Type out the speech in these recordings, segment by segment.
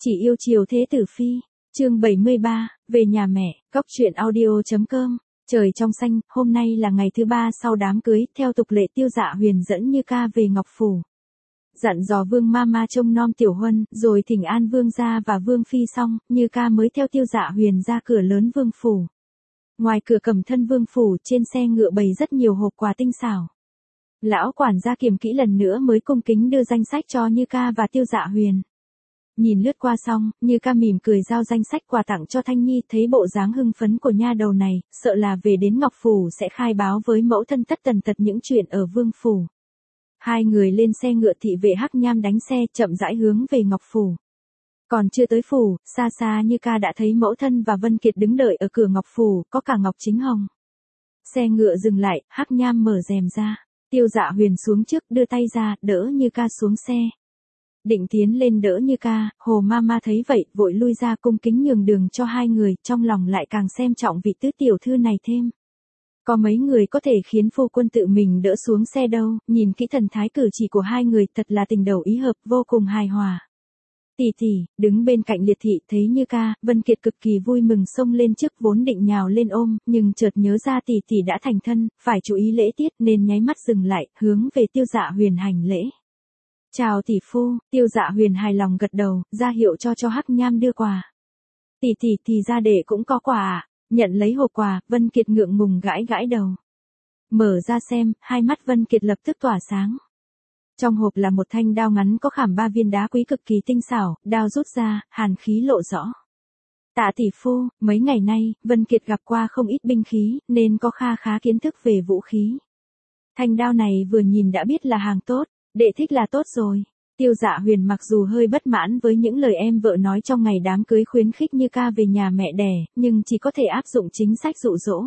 Chỉ yêu chiều thế tử phi, chương 73, về nhà mẹ, góc truyện audio.com. Trời trong xanh, hôm nay là ngày thứ 3 sau đám cưới, theo tục lệ Tiêu Dạ Huyền dẫn Như Ca về Ngọc Phủ. Dặn dò Vương Mama trông nom Tiểu Huân, rồi thỉnh an Vương gia và Vương phi xong, Như Ca mới theo Tiêu Dạ Huyền ra cửa lớn Vương phủ. Ngoài cửa Cẩm Thân Vương phủ, trên xe ngựa bày rất nhiều hộp quà tinh xảo. Lão quản gia kiểm kỹ lần nữa mới cung kính đưa danh sách cho Như Ca và Tiêu Dạ Huyền. Nhìn lướt qua xong, Như Ca mỉm cười giao danh sách quà tặng cho Thanh Nhi, thấy bộ dáng hưng phấn của nha đầu này, sợ là về đến Ngọc Phủ sẽ khai báo với mẫu thân tất tần tật những chuyện ở Vương phủ. Hai người lên xe ngựa, thị vệ Hắc Nham đánh xe chậm rãi hướng về Ngọc Phủ. Còn chưa tới phủ, xa xa Như Ca đã thấy mẫu thân và Vân Kiệt đứng đợi ở cửa Ngọc Phủ, có cả Ngọc Chính Hồng. Xe ngựa dừng lại, Hắc Nham mở rèm ra, Tiêu Dạ Huyền xuống trước đưa tay ra, đỡ Như Ca xuống xe. Định tiến lên đỡ Như Ca, Hồ Mama thấy vậy, vội lui ra cung kính nhường đường cho hai người, trong lòng lại càng xem trọng vị tứ tiểu thư này thêm. Có mấy người có thể khiến phu quân tự mình đỡ xuống xe đâu, nhìn kỹ thần thái cử chỉ của hai người thật là tình đầu ý hợp, vô cùng hài hòa. Tỷ tỷ, đứng bên cạnh Liệt thị thấy Như Ca, Vân Kiệt cực kỳ vui mừng xông lên trước, vốn định nhào lên ôm, nhưng chợt nhớ ra tỷ tỷ đã thành thân, phải chú ý lễ tiết nên nháy mắt dừng lại, hướng về Tiêu Dạ Huyền hành lễ. Chào tỷ phu, Tiêu Dạ Huyền hài lòng gật đầu, ra hiệu cho Hắc Nham đưa quà. Tỷ tỷ thì ra để cũng có quà à? Nhận lấy hộp quà, Vân Kiệt ngượng ngùng gãi gãi đầu. Mở ra xem, hai mắt Vân Kiệt lập tức tỏa sáng. Trong hộp là một thanh đao ngắn có khảm 3 viên đá quý cực kỳ tinh xảo, đao rút ra, hàn khí lộ rõ. Tạ tỷ phu, mấy ngày nay, Vân Kiệt gặp qua không ít binh khí, nên có kha khá kiến thức về vũ khí. Thanh đao này vừa nhìn đã biết là hàng tốt, đệ thích là tốt rồi. Tiêu Dạ Huyền mặc dù hơi bất mãn với những lời em vợ nói trong ngày đám cưới khuyến khích Như Ca về nhà mẹ đẻ, nhưng chỉ có thể áp dụng chính sách dụ dỗ.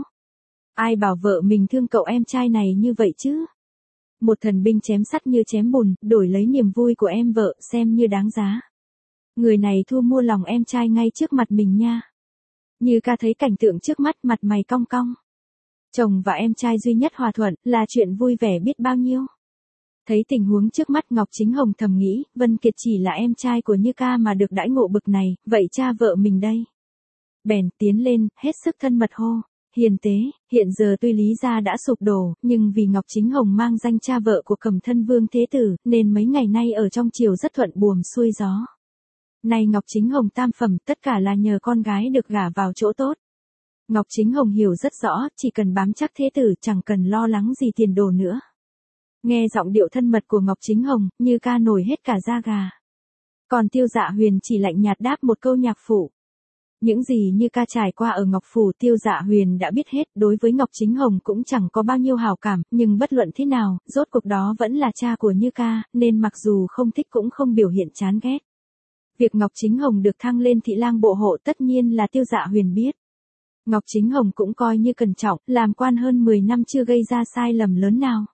Ai bảo vợ mình thương cậu em trai này như vậy chứ? Một thần binh chém sắt như chém bùn, đổi lấy niềm vui của em vợ, xem như đáng giá. Người này thu mua lòng em trai ngay trước mặt mình nha. Như Ca thấy cảnh tượng trước mắt, mặt mày cong cong. Chồng và em trai duy nhất hòa thuận, là chuyện vui vẻ biết bao nhiêu. Thấy tình huống trước mắt, Ngọc Chính Hồng thầm nghĩ, Vân Kiệt chỉ là em trai của Như Ca mà được đãi ngộ bực này, vậy cha vợ mình đây. Bèn tiến lên, hết sức thân mật hô. Hiền tế, hiện giờ tuy Lý gia đã sụp đổ, nhưng vì Ngọc Chính Hồng mang danh cha vợ của Cẩm Thân Vương Thế Tử, nên mấy ngày nay ở trong triều rất thuận buồm xuôi gió. Này Ngọc Chính Hồng tam phẩm, tất cả là nhờ con gái được gả vào chỗ tốt. Ngọc Chính Hồng hiểu rất rõ, chỉ cần bám chắc Thế Tử, chẳng cần lo lắng gì tiền đồ nữa. Nghe giọng điệu thân mật của Ngọc Chính Hồng, Như Ca nổi hết cả da gà. Còn Tiêu Dạ Huyền chỉ lạnh nhạt đáp một câu nhạc phụ. Những gì Như Ca trải qua ở Ngọc Phủ Tiêu Dạ Huyền đã biết hết, đối với Ngọc Chính Hồng cũng chẳng có bao nhiêu hảo cảm, nhưng bất luận thế nào, rốt cuộc đó vẫn là cha của Như Ca, nên mặc dù không thích cũng không biểu hiện chán ghét. Việc Ngọc Chính Hồng được thăng lên thị lang bộ hộ tất nhiên là Tiêu Dạ Huyền biết. Ngọc Chính Hồng cũng coi như cẩn trọng, làm quan hơn 10 năm chưa gây ra sai lầm lớn nào.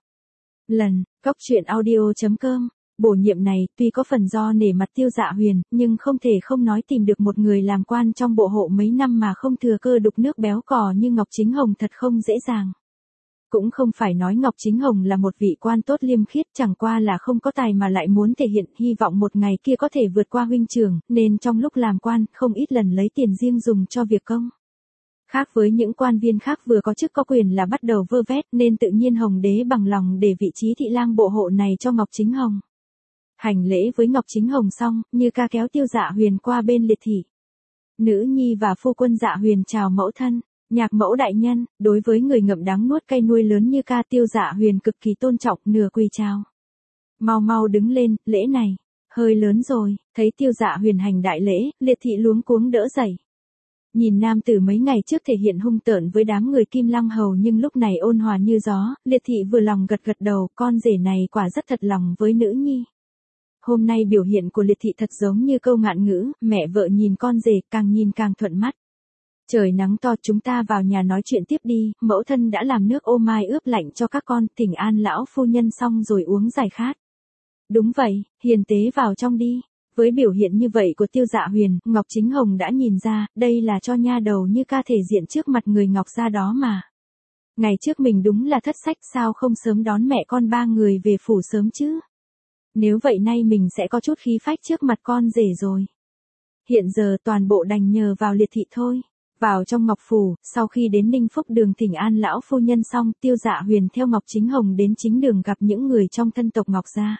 Góc truyện audio.com. Bổ nhiệm này, tuy có phần do nể mặt Tiêu Dạ Huyền, nhưng không thể không nói tìm được một người làm quan trong bộ hộ mấy năm mà không thừa cơ đục nước béo cò như Ngọc Chính Hồng thật không dễ dàng. Cũng không phải nói Ngọc Chính Hồng là một vị quan tốt liêm khiết, chẳng qua là không có tài mà lại muốn thể hiện, hy vọng một ngày kia có thể vượt qua huynh trưởng, nên trong lúc làm quan, không ít lần lấy tiền riêng dùng cho việc công. Khác với những quan viên khác vừa có chức có quyền là bắt đầu vơ vét, nên tự nhiên Hồng đế bằng lòng để vị trí thị lang bộ hộ này cho Ngọc Chính Hồng. Hành lễ với Ngọc Chính Hồng xong, Như Ca kéo Tiêu Dạ Huyền qua bên Liệt thị. Nữ nhi và phu quân Dạ Huyền chào mẫu thân, nhạc mẫu đại nhân. Đối với người ngậm đắng nuốt cay nuôi lớn Như Ca, Tiêu Dạ Huyền cực kỳ tôn trọng, nửa quỳ chào. Mau đứng lên, lễ này hơi lớn rồi. Thấy Tiêu Dạ Huyền hành đại lễ, Liệt thị luống cuống đỡ dậy. Nhìn nam tử mấy ngày trước thể hiện hung tợn với đám người Kim Lăng Hầu nhưng lúc này ôn hòa như gió, Liệt thị vừa lòng gật đầu, con rể này quả rất thật lòng với nữ nhi. Hôm nay biểu hiện của Liệt thị thật giống như câu ngạn ngữ, mẹ vợ nhìn con rể, càng nhìn càng thuận mắt. Trời nắng to, chúng ta vào nhà nói chuyện tiếp đi, mẫu thân đã làm nước ô mai ướp lạnh cho các con, thỉnh an lão phu nhân xong rồi uống giải khát. Đúng vậy, hiền tế vào trong đi. Với biểu hiện như vậy của Tiêu Dạ Huyền, Ngọc Chính Hồng đã nhìn ra, đây là cho nha đầu Như Ca thể diện trước mặt người Ngọc gia đó mà. Ngày trước mình đúng là thất sách, sao không sớm đón mẹ con ba người về phủ sớm chứ? Nếu vậy nay mình sẽ có chút khí phách trước mặt con rể rồi. Hiện giờ toàn bộ đành nhờ vào Liệt thị thôi. Vào trong Ngọc Phủ, sau khi đến Ninh Phúc đường thỉnh an lão phu nhân xong, Tiêu Dạ Huyền theo Ngọc Chính Hồng đến chính đường gặp những người trong thân tộc Ngọc gia.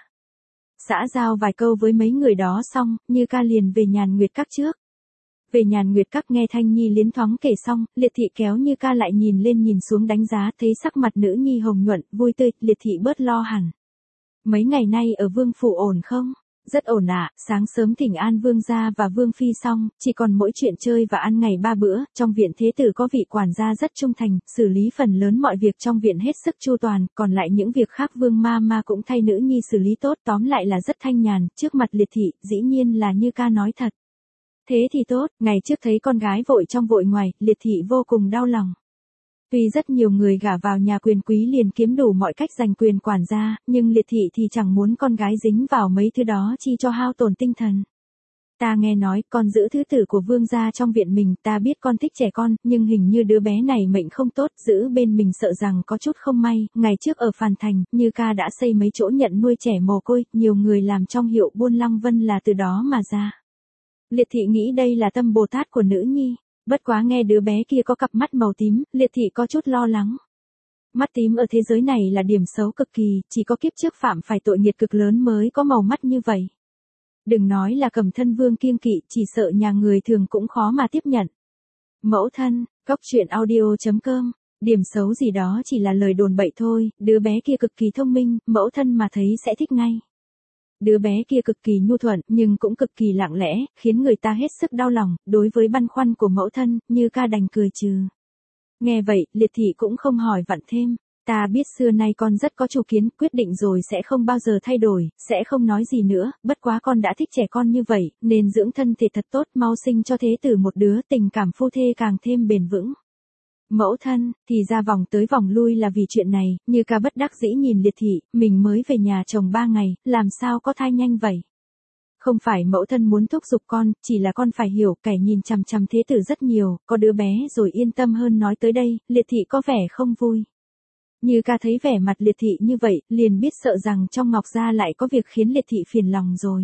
Xã giao vài câu với mấy người đó xong, Như Ca liền về Nhàn Nguyệt Các trước. Về Nhàn Nguyệt Các nghe Thanh Nhi liến thoáng kể xong, Liệt thị kéo Như Ca lại nhìn lên nhìn xuống đánh giá, thấy sắc mặt nữ nhi hồng nhuận, vui tươi, Liệt thị bớt lo hẳn. Mấy ngày nay ở Vương phủ ổn không? Rất ổn ạ, sáng sớm thỉnh an vương gia và vương phi xong, chỉ còn mỗi chuyện chơi và ăn ngày 3 bữa, trong viện thế tử có vị quản gia rất trung thành, xử lý phần lớn mọi việc trong viện hết sức chu toàn, còn lại những việc khác vương ma cũng thay nữ nhi xử lý tốt, tóm lại là rất thanh nhàn, trước mặt Liệt thị, dĩ nhiên là Như Ca nói thật. Thế thì tốt, ngày trước thấy con gái vội trong vội ngoài, Liệt thị vô cùng đau lòng. Tuy rất nhiều người gả vào nhà quyền quý liền kiếm đủ mọi cách giành quyền quản gia, nhưng Liệt thị thì chẳng muốn con gái dính vào mấy thứ đó chi cho hao tổn tinh thần. Ta nghe nói con giữ thứ tử của vương gia trong viện mình, ta biết con thích trẻ con, nhưng hình như đứa bé này mệnh không tốt, giữ bên mình sợ rằng có chút không may. Ngày trước ở Phàn Thành, Như Ca đã xây mấy chỗ nhận nuôi trẻ mồ côi, nhiều người làm trong hiệu buôn Lăng Vân là từ đó mà ra. Liệt thị nghĩ đây là tâm Bồ Tát của nữ nhi. Bất quá nghe đứa bé kia có cặp mắt màu tím, Liệt thị có chút lo lắng. Mắt tím ở thế giới này là điểm xấu cực kỳ, chỉ có kiếp trước phạm phải tội nghiệt cực lớn mới có màu mắt như vậy. Đừng nói là Cẩm Thân Vương kiêng kỵ, chỉ sợ nhà người thường cũng khó mà tiếp nhận. Mẫu thân, Cóc Truyện Audio.com, điểm xấu gì đó chỉ là lời đồn bậy thôi, đứa bé kia cực kỳ thông minh, mẫu thân mà thấy sẽ thích ngay. Đứa bé kia cực kỳ nhu thuận, nhưng cũng cực kỳ lặng lẽ, khiến người ta hết sức đau lòng, đối với băn khoăn của mẫu thân, Như Ca đành cười trừ. Nghe vậy, Liệt thị cũng không hỏi vặn thêm, ta biết xưa nay con rất có chủ kiến, quyết định rồi sẽ không bao giờ thay đổi, sẽ không nói gì nữa, bất quá con đã thích trẻ con như vậy, nên dưỡng thân thể thật tốt, mau sinh cho thế tử một đứa, tình cảm phu thê càng thêm bền vững. Mẫu thân, thì ra vòng tới vòng lui là vì chuyện này, Như Ca bất đắc dĩ nhìn Liệt thị, mình mới về nhà chồng 3 ngày, làm sao có thai nhanh vậy? Không phải mẫu thân muốn thúc giục con, chỉ là con phải hiểu, kẻ nhìn chằm chằm thế tử rất nhiều, có đứa bé rồi yên tâm hơn. Nói tới đây, Liệt thị có vẻ không vui. Như Ca thấy vẻ mặt Liệt thị như vậy, liền biết sợ rằng trong Ngọc gia lại có việc khiến Liệt thị phiền lòng rồi.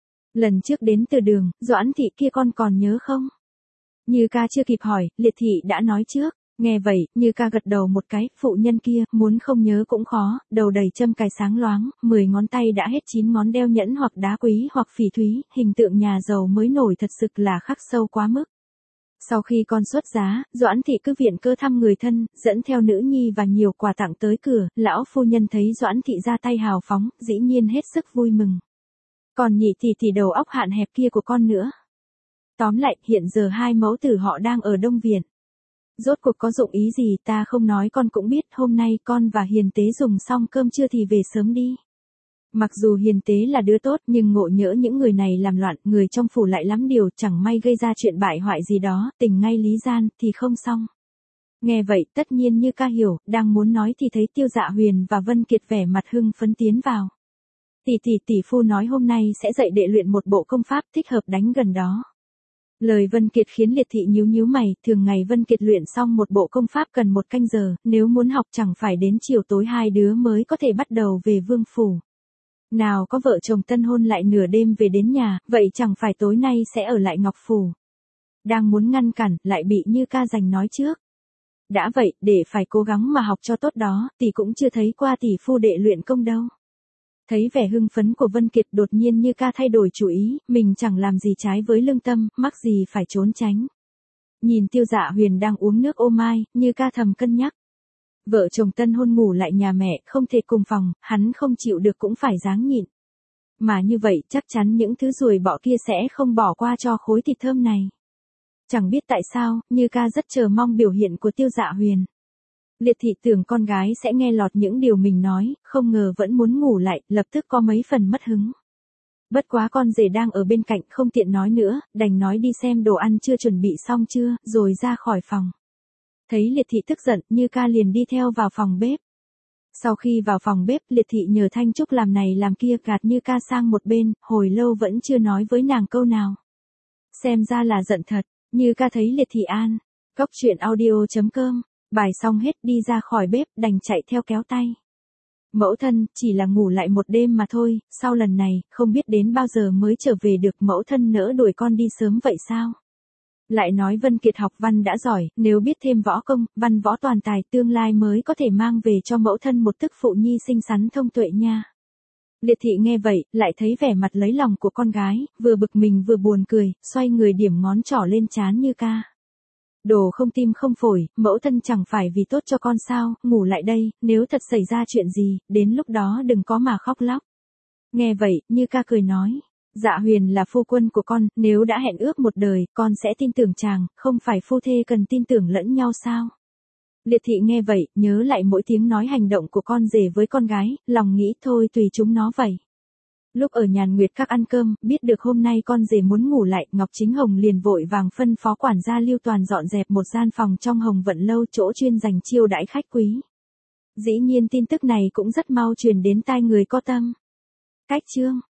Lần trước đến từ đường, Doãn thị kia con còn nhớ không? Như Ca chưa kịp hỏi, Liệt thị đã nói trước. Nghe vậy, Như Ca gật đầu một cái, phụ nhân kia, muốn không nhớ cũng khó, đầu đầy châm cài sáng loáng, 10 ngón tay đã hết 9 ngón đeo nhẫn hoặc đá quý hoặc phỉ thúy, hình tượng nhà giàu mới nổi thật sự là khắc sâu quá mức. Sau khi con xuất giá, Doãn thị cứ viện cơ thăm người thân, dẫn theo nữ nhi và nhiều quà tặng tới cửa, lão phu nhân thấy Doãn thị ra tay hào phóng, dĩ nhiên hết sức vui mừng. Còn nhị tỷ đầu óc hạn hẹp kia của con nữa. Tóm lại, hiện giờ hai mẫu tử họ đang ở Đông Viện. Rốt cuộc có dụng ý gì ta không nói con cũng biết, hôm nay con và Hiền Tế dùng xong cơm trưa thì về sớm đi. Mặc dù Hiền Tế là đứa tốt nhưng ngộ nhỡ những người này làm loạn, người trong phủ lại lắm điều, chẳng may gây ra chuyện bại hoại gì đó, tình ngay lý gian, thì không xong. Nghe vậy tất nhiên Như Ca hiểu, đang muốn nói thì thấy Tiêu Dạ Huyền và Vân Kiệt vẻ mặt hưng phấn tiến vào. Tỷ phu nói hôm nay sẽ dạy đệ luyện một bộ công pháp thích hợp đánh gần đó. Lời Vân Kiệt khiến Liệt thị nhíu mày, thường ngày Vân Kiệt luyện xong một bộ công pháp cần 1 canh giờ, nếu muốn học chẳng phải đến chiều tối hai đứa mới có thể bắt đầu về vương phủ. Nào có vợ chồng tân hôn lại nửa đêm về đến nhà, vậy chẳng phải tối nay sẽ ở lại Ngọc Phủ. Đang muốn ngăn cản, lại bị Như Ca giành nói trước. Đã vậy, để phải cố gắng mà học cho tốt đó, tỷ cũng chưa thấy qua tỷ phu đệ luyện công đâu. Thấy vẻ hưng phấn của Vân Kiệt đột nhiên Như Ca thay đổi chủ ý, mình chẳng làm gì trái với lương tâm, mắc gì phải trốn tránh. Nhìn Tiêu Dạ Huyền đang uống nước ô mai, Như Ca thầm cân nhắc. Vợ chồng tân hôn ngủ lại nhà mẹ, không thể cùng phòng, hắn không chịu được cũng phải ráng nhịn. Mà như vậy chắc chắn những thứ ruồi bọ kia sẽ không bỏ qua cho khối thịt thơm này. Chẳng biết tại sao, Như Ca rất chờ mong biểu hiện của Tiêu Dạ Huyền. Liệt thị tưởng con gái sẽ nghe lọt những điều mình nói, không ngờ vẫn muốn ngủ lại, lập tức có mấy phần mất hứng. Bất quá con rể đang ở bên cạnh không tiện nói nữa, đành nói đi xem đồ ăn chưa chuẩn bị xong chưa, rồi ra khỏi phòng. Thấy Liệt thị tức giận, Như Ca liền đi theo vào phòng bếp. Sau khi vào phòng bếp, Liệt thị nhờ Thanh Trúc làm này làm kia, gạt Như Ca sang một bên, hồi lâu vẫn chưa nói với nàng câu nào. Xem ra là giận thật, Như Ca thấy Liệt thị an. Cóc Truyện Audio.com, bài xong hết đi ra khỏi bếp, đành chạy theo kéo tay. Mẫu thân, chỉ là ngủ lại một đêm mà thôi, sau lần này, không biết đến bao giờ mới trở về được, mẫu thân nỡ đuổi con đi sớm vậy sao? Lại nói Vân Kiệt học văn đã giỏi, nếu biết thêm võ công, văn võ toàn tài, tương lai mới có thể mang về cho mẫu thân một tức phụ nhi xinh xắn thông tuệ nha. Liệt thị nghe vậy, lại thấy vẻ mặt lấy lòng của con gái, vừa bực mình vừa buồn cười, xoay người điểm ngón trỏ lên trán Như Ca. Đồ không tim không phổi, mẫu thân chẳng phải vì tốt cho con sao, ngủ lại đây, nếu thật xảy ra chuyện gì, đến lúc đó đừng có mà khóc lóc. Nghe vậy, Như Ca cười nói, Dạ Huyền là phu quân của con, nếu đã hẹn ước một đời, con sẽ tin tưởng chàng, không phải phu thê cần tin tưởng lẫn nhau sao? Liệt thị nghe vậy, nhớ lại mỗi tiếng nói hành động của con rể với con gái, lòng nghĩ thôi tùy chúng nó vậy. Lúc ở Nhàn Nguyệt Các ăn cơm, biết được hôm nay con rể muốn ngủ lại, Ngọc Chính Hồng liền vội vàng phân phó quản gia Lưu Toàn dọn dẹp một gian phòng trong Hồng Vận Lâu, chỗ chuyên dành chiêu đãi khách quý. Dĩ nhiên tin tức này cũng rất mau truyền đến tai người có tâm. Cách chương